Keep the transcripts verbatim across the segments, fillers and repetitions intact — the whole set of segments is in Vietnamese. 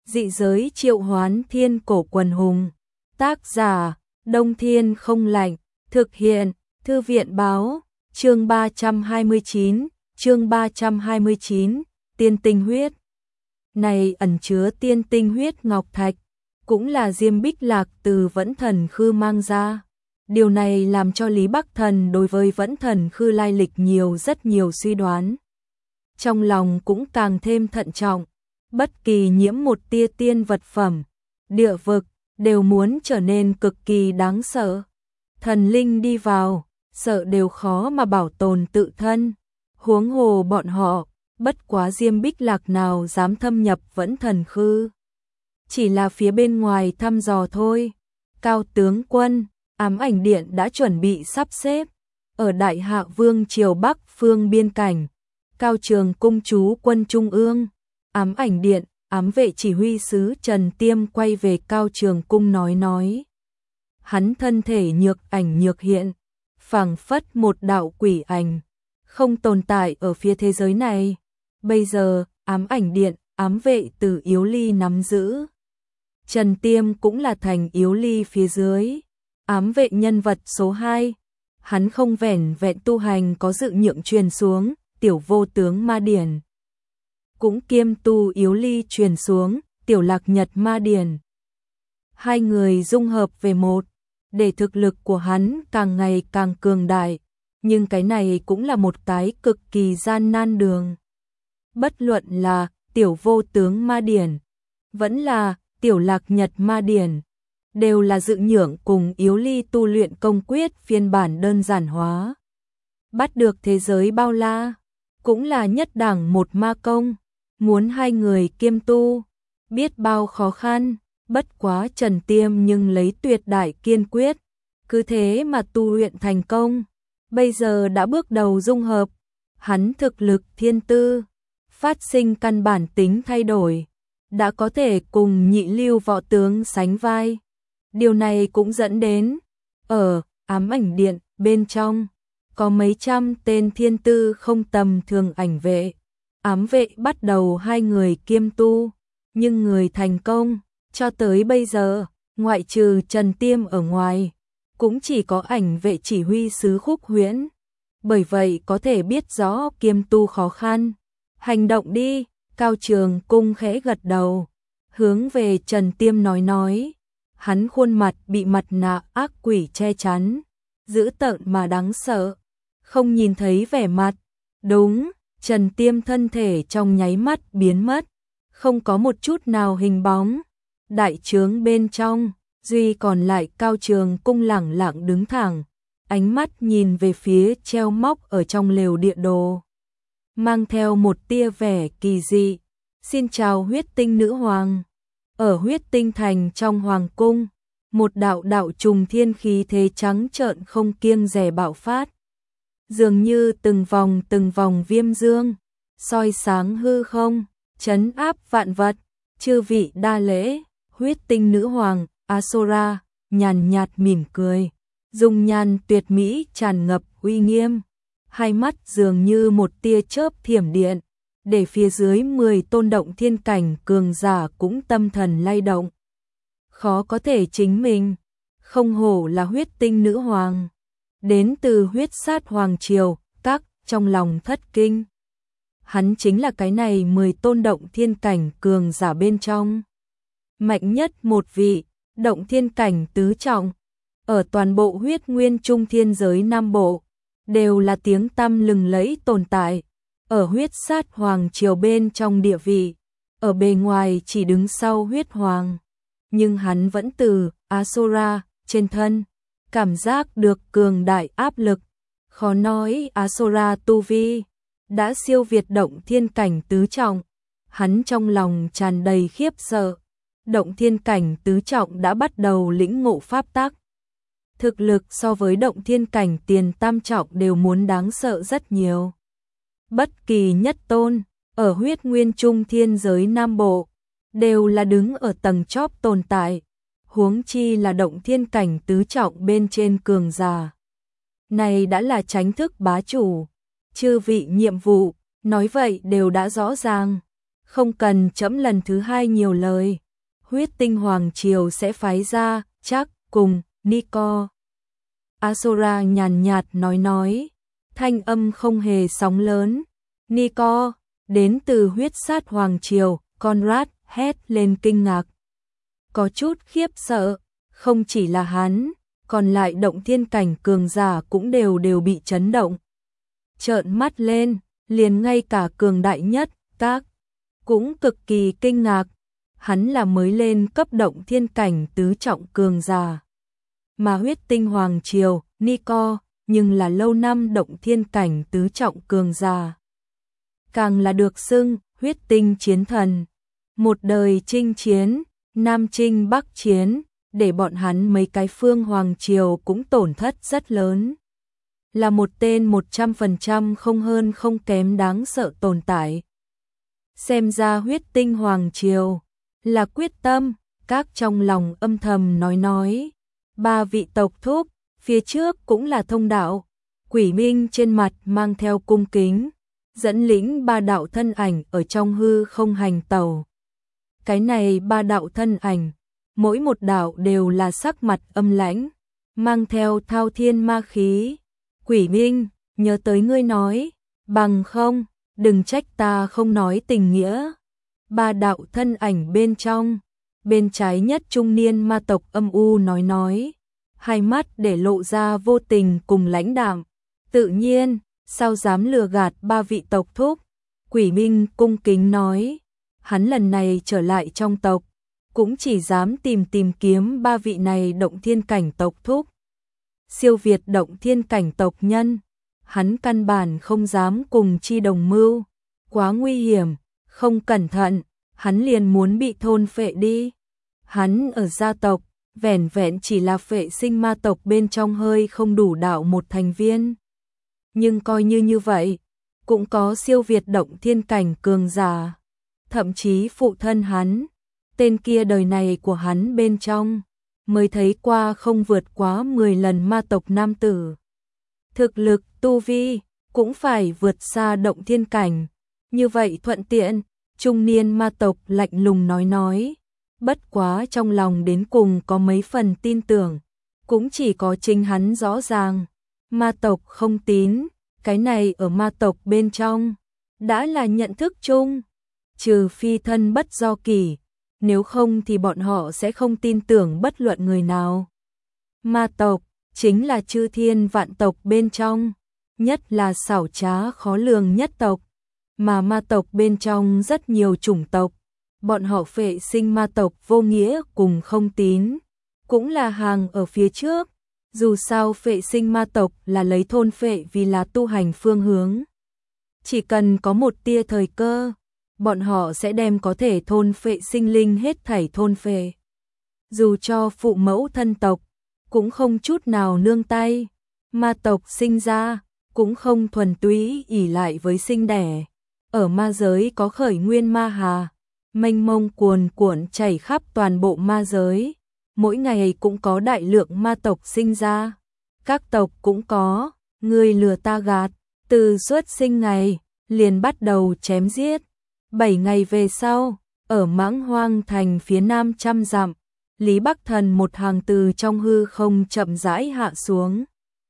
Dị giới triệu hoán thiên cổ quần hùng. Tác giả, Đông Thiên không lạnh. Thực hiện, Thư viện báo. Chương ba trăm hai mươi chín, chương ba trăm hai mươi chín, tiên tinh huyết. Này ẩn chứa tiên tinh huyết ngọc thạch, cũng là Diêm Bích Lạc từ Vẫn Thần Khư mang ra. Điều này làm cho Lý Bắc Thần đối với Vẫn Thần Khư lai lịch nhiều rất nhiều suy đoán. Trong lòng cũng càng thêm thận trọng, bất kỳ nhiễm một tia tiên vật phẩm, địa vực, đều muốn trở nên cực kỳ đáng sợ. Thần linh đi vào, sợ đều khó mà bảo tồn tự thân. Huống hồ bọn họ, bất quá Diêm Bích Lạc nào dám thâm nhập Vẫn Thần Khư. Chỉ là phía bên ngoài thăm dò thôi. Cao tướng quân, Ám Ảnh Điện đã chuẩn bị sắp xếp. Ở Đại Hạ Vương triều Bắc phương biên cảnh, Cao Trường cung trú quân Trung ương. Ám Ảnh Điện, ám vệ chỉ huy sứ Trần Tiêm quay về Cao Trường cung nói nói. Hắn thân thể nhược ảnh nhược hiện, phảng phất một đạo quỷ ảnh, không tồn tại ở phía thế giới này. Bây giờ, Ám Ảnh Điện, ám vệ từ Yếu Ly nắm giữ. Trần Tiêm cũng là thành Yếu Ly phía dưới. Ám vệ nhân vật số hai, hắn không vẻn vẹn tu hành có dự nhượng truyền xuống, tiểu vô tướng ma điển. Cũng kiêm tu Yếu Ly truyền xuống, tiểu lạc nhật ma điển. Hai người dung hợp về một, để thực lực của hắn càng ngày càng cường đại, nhưng cái này cũng là một cái cực kỳ gian nan đường. Bất luận là tiểu vô tướng ma điển, vẫn là tiểu lạc nhật ma điển, đều là dự nhượng cùng Yếu Ly tu luyện công quyết phiên bản đơn giản hóa. Bắt được thế giới bao la, cũng là nhất đẳng một ma công, muốn hai người kiêm tu, biết bao khó khăn. Bất quá Trần Tiêm nhưng lấy tuyệt đại kiên quyết, cứ thế mà tu luyện thành công. Bây giờ đã bước đầu dung hợp, hắn thực lực thiên tư, phát sinh căn bản tính thay đổi, đã có thể cùng nhị lưu võ tướng sánh vai. Điều này cũng dẫn đến, ở Ám Ảnh Điện bên trong, có mấy trăm tên thiên tư không tầm thường ảnh vệ. Ám vệ bắt đầu hai người kiêm tu, nhưng người thành công, cho tới bây giờ, ngoại trừ Trần Tiêm ở ngoài, cũng chỉ có ảnh vệ chỉ huy sứ Khúc Huyễn. Bởi vậy có thể biết rõ kiêm tu khó khăn. Hành động đi, Cao Trường cung khẽ gật đầu, hướng về Trần Tiêm nói nói. Hắn khuôn mặt bị mặt nạ ác quỷ che chắn, dữ tợn mà đáng sợ, không nhìn thấy vẻ mặt. Đúng, Trần Tiêm thân thể trong nháy mắt biến mất, không có một chút nào hình bóng. Đại trướng bên trong, duy còn lại Cao Trường cung lẳng lặng đứng thẳng, ánh mắt nhìn về phía treo móc ở trong lều địa đồ, mang theo một tia vẻ kỳ dị. Xin chào huyết tinh nữ hoàng. Ở huyết tinh thành trong hoàng cung, một đạo đạo trùng thiên khí thế trắng trợn không kiêng dè bạo phát, dường như từng vòng từng vòng viêm dương, soi sáng hư không, trấn áp vạn vật. Chư vị đa lễ. Huyết tinh nữ hoàng Asora nhàn nhạt mỉm cười, dung nhan tuyệt mỹ tràn ngập uy nghiêm, hai mắt dường như một tia chớp thiểm điện, để phía dưới mười tôn động thiên cảnh cường giả cũng tâm thần lay động. Khó có thể chính mình, không hổ là huyết tinh nữ hoàng, đến từ huyết sát hoàng triều. Các trong lòng thất kinh, hắn chính là cái này mười tôn động thiên cảnh cường giả bên trong mạnh nhất một vị, động thiên cảnh tứ trọng, ở toàn bộ huyết nguyên trung thiên giới Nam Bộ, đều là tiếng tăm lừng lẫy tồn tại. Ở huyết sát hoàng triều bên trong địa vị, ở bề ngoài chỉ đứng sau huyết hoàng, nhưng hắn vẫn từ Asora trên thân, cảm giác được cường đại áp lực. Khó nói Asora tu vi đã siêu việt động thiên cảnh tứ trọng, hắn trong lòng tràn đầy khiếp sợ. Động thiên cảnh tứ trọng đã bắt đầu lĩnh ngộ pháp tắc. Thực lực so với động thiên cảnh tiền tam trọng đều muốn đáng sợ rất nhiều. Bất kỳ nhất tôn, ở huyết nguyên trung thiên giới Nam Bộ, đều là đứng ở tầng chóp tồn tại, huống chi là động thiên cảnh tứ trọng bên trên cường giả. Này đã là chánh thức bá chủ, chư vị nhiệm vụ, nói vậy đều đã rõ ràng. không cần trẫm lần thứ hai nhiều lời, huyết tinh hoàng triều sẽ phái ra, chắc cùng, Nico. Asura nhàn nhạt nói nói, thanh âm không hề sóng lớn, Nico, đến từ huyết sát hoàng triều, Conrad hét lên kinh ngạc. Có chút khiếp sợ, không chỉ là hắn, còn lại động thiên cảnh cường giả cũng đều đều bị chấn động. Trợn mắt lên, liền ngay cả cường đại nhất, các cũng cực kỳ kinh ngạc, hắn là mới lên cấp động thiên cảnh tứ trọng cường giả. Mà huyết tinh hoàng triều, Nico, nhưng là lâu năm động thiên cảnh tứ trọng cường giả. Càng là được xưng, huyết tinh chiến thần. Một đời chinh chiến, Nam chinh Bắc chiến, để bọn hắn mấy cái phương hoàng triều cũng tổn thất rất lớn. Là một tên một trăm phần trăm không hơn không kém đáng sợ tồn tại. Xem ra huyết tinh hoàng triều là quyết tâm, các trong lòng âm thầm nói nói. Ba vị tộc thúc, phía trước cũng là thông đạo. Quỷ Minh trên mặt mang theo cung kính, dẫn lĩnh ba đạo thân ảnh ở trong hư không hành tẩu. Cái này ba đạo thân ảnh, mỗi một đạo đều là sắc mặt âm lãnh, mang theo thao thiên ma khí. Quỷ Minh, nhớ tới ngươi nói, bằng không, đừng trách ta không nói tình nghĩa. Ba đạo thân ảnh bên trong, bên trái nhất trung niên ma tộc âm u nói nói, hai mắt để lộ ra vô tình cùng lãnh đạm. Tự nhiên, sao dám lừa gạt ba vị tộc thúc? Quỷ Minh cung kính nói, hắn lần này trở lại trong tộc, cũng chỉ dám tìm tìm kiếm ba vị này động thiên cảnh tộc thúc. Siêu việt động thiên cảnh tộc nhân, hắn căn bản không dám cùng chi đồng mưu, quá nguy hiểm, không cẩn thận, hắn liền muốn bị thôn phệ đi. Hắn ở gia tộc, vẻn vẹn chỉ là phệ sinh ma tộc bên trong hơi không đủ đạo một thành viên. Nhưng coi như như vậy, cũng có siêu việt động thiên cảnh cường giả, thậm chí phụ thân hắn, tên kia đời này của hắn bên trong, mới thấy qua không vượt quá mười lần ma tộc nam tử. Thực lực, tu vi, cũng phải vượt xa động thiên cảnh. Như vậy thuận tiện, trung niên ma tộc lạnh lùng nói nói. Bất quá trong lòng đến cùng có mấy phần tin tưởng, cũng chỉ có chính hắn rõ ràng. Ma tộc không tín, cái này ở ma tộc bên trong, đã là nhận thức chung. Trừ phi thân bất do kỳ, nếu không thì bọn họ sẽ không tin tưởng bất luận người nào. Ma tộc chính là chư thiên vạn tộc bên trong, nhất là xảo trá khó lường nhất tộc, mà ma tộc bên trong rất nhiều chủng tộc, bọn họ phệ sinh ma tộc vô nghĩa cùng không tín, cũng là hàng ở phía trước. Dù sao phệ sinh ma tộc là lấy thôn phệ vì là tu hành phương hướng. Chỉ cần có một tia thời cơ, bọn họ sẽ đem có thể thôn phệ sinh linh hết thảy thôn phệ. Dù cho phụ mẫu thân tộc, cũng không chút nào nương tay. Ma tộc sinh ra, cũng không thuần túy ỷ lại với sinh đẻ. Ở ma giới có khởi nguyên ma hà, mênh mông cuồn cuộn chảy khắp toàn bộ ma giới. Mỗi ngày cũng có đại lượng ma tộc sinh ra. Các tộc cũng có, người lừa ta gạt, từ xuất sinh ngày, liền bắt đầu chém giết. Bảy ngày về sau, ở Mãng Hoang thành phía nam trăm dặm, Lý Bắc Thần một hàng từ trong hư không chậm rãi hạ xuống.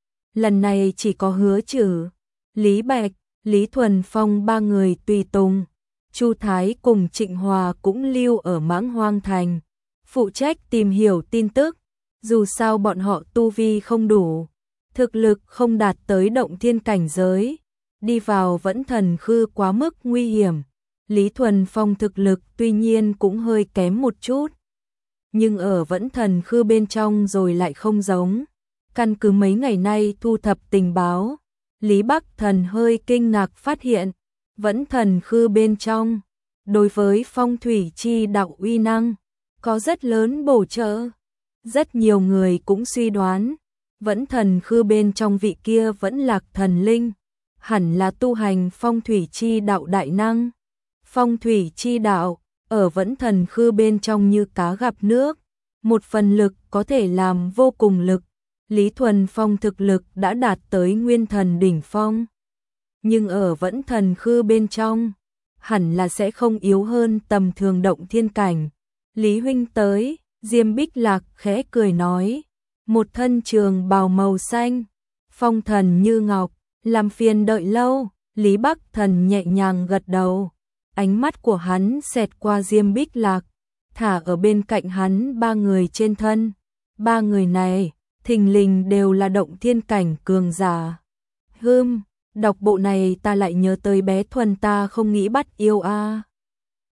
Lần này chỉ có Hứa Trử, Lý Bạch, Lý Thuần Phong ba người tùy tùng. Chu Thái cùng Trịnh Hòa cũng lưu ở Mãng Hoang thành, phụ trách tìm hiểu tin tức. Dù sao bọn họ tu vi không đủ, thực lực không đạt tới động thiên cảnh giới, đi vào vẫn thần khư quá mức nguy hiểm. Lý Thuần Phong thực lực tuy nhiên cũng hơi kém một chút, nhưng ở vẫn thần khư bên trong rồi lại không giống. Căn cứ mấy ngày nay thu thập tình báo, Lý Bắc Thần hơi kinh ngạc phát hiện, vẫn thần khư bên trong, đối với phong thủy chi đạo uy năng, có rất lớn bổ trợ. Rất nhiều người cũng suy đoán, vẫn thần khư bên trong vị kia vẫn lạc thần linh, hẳn là tu hành phong thủy chi đạo đại năng. Phong thủy chi đạo, ở vẫn thần khư bên trong như cá gặp nước, một phần lực có thể làm vô cùng lực. Lý Thuần Phong thực lực đã đạt tới nguyên thần đỉnh phong. Nhưng ở vẫn thần khư bên trong, hẳn là sẽ không yếu hơn tầm thường động thiên cảnh. Lý huynh tới, Diêm Bích Lạc khẽ cười nói, một thân trường bào màu xanh, phong thần như ngọc, làm phiền đợi lâu. Lý Bắc Thần nhẹ nhàng gật đầu, ánh mắt của hắn xẹt qua Diêm Bích Lạc, thả ở bên cạnh hắn ba người trên thân. Ba người này, thình lình đều là động thiên cảnh cường giả. Hừm, đọc bộ này ta lại nhớ tới bé Thuần ta không nghĩ bắt yêu a.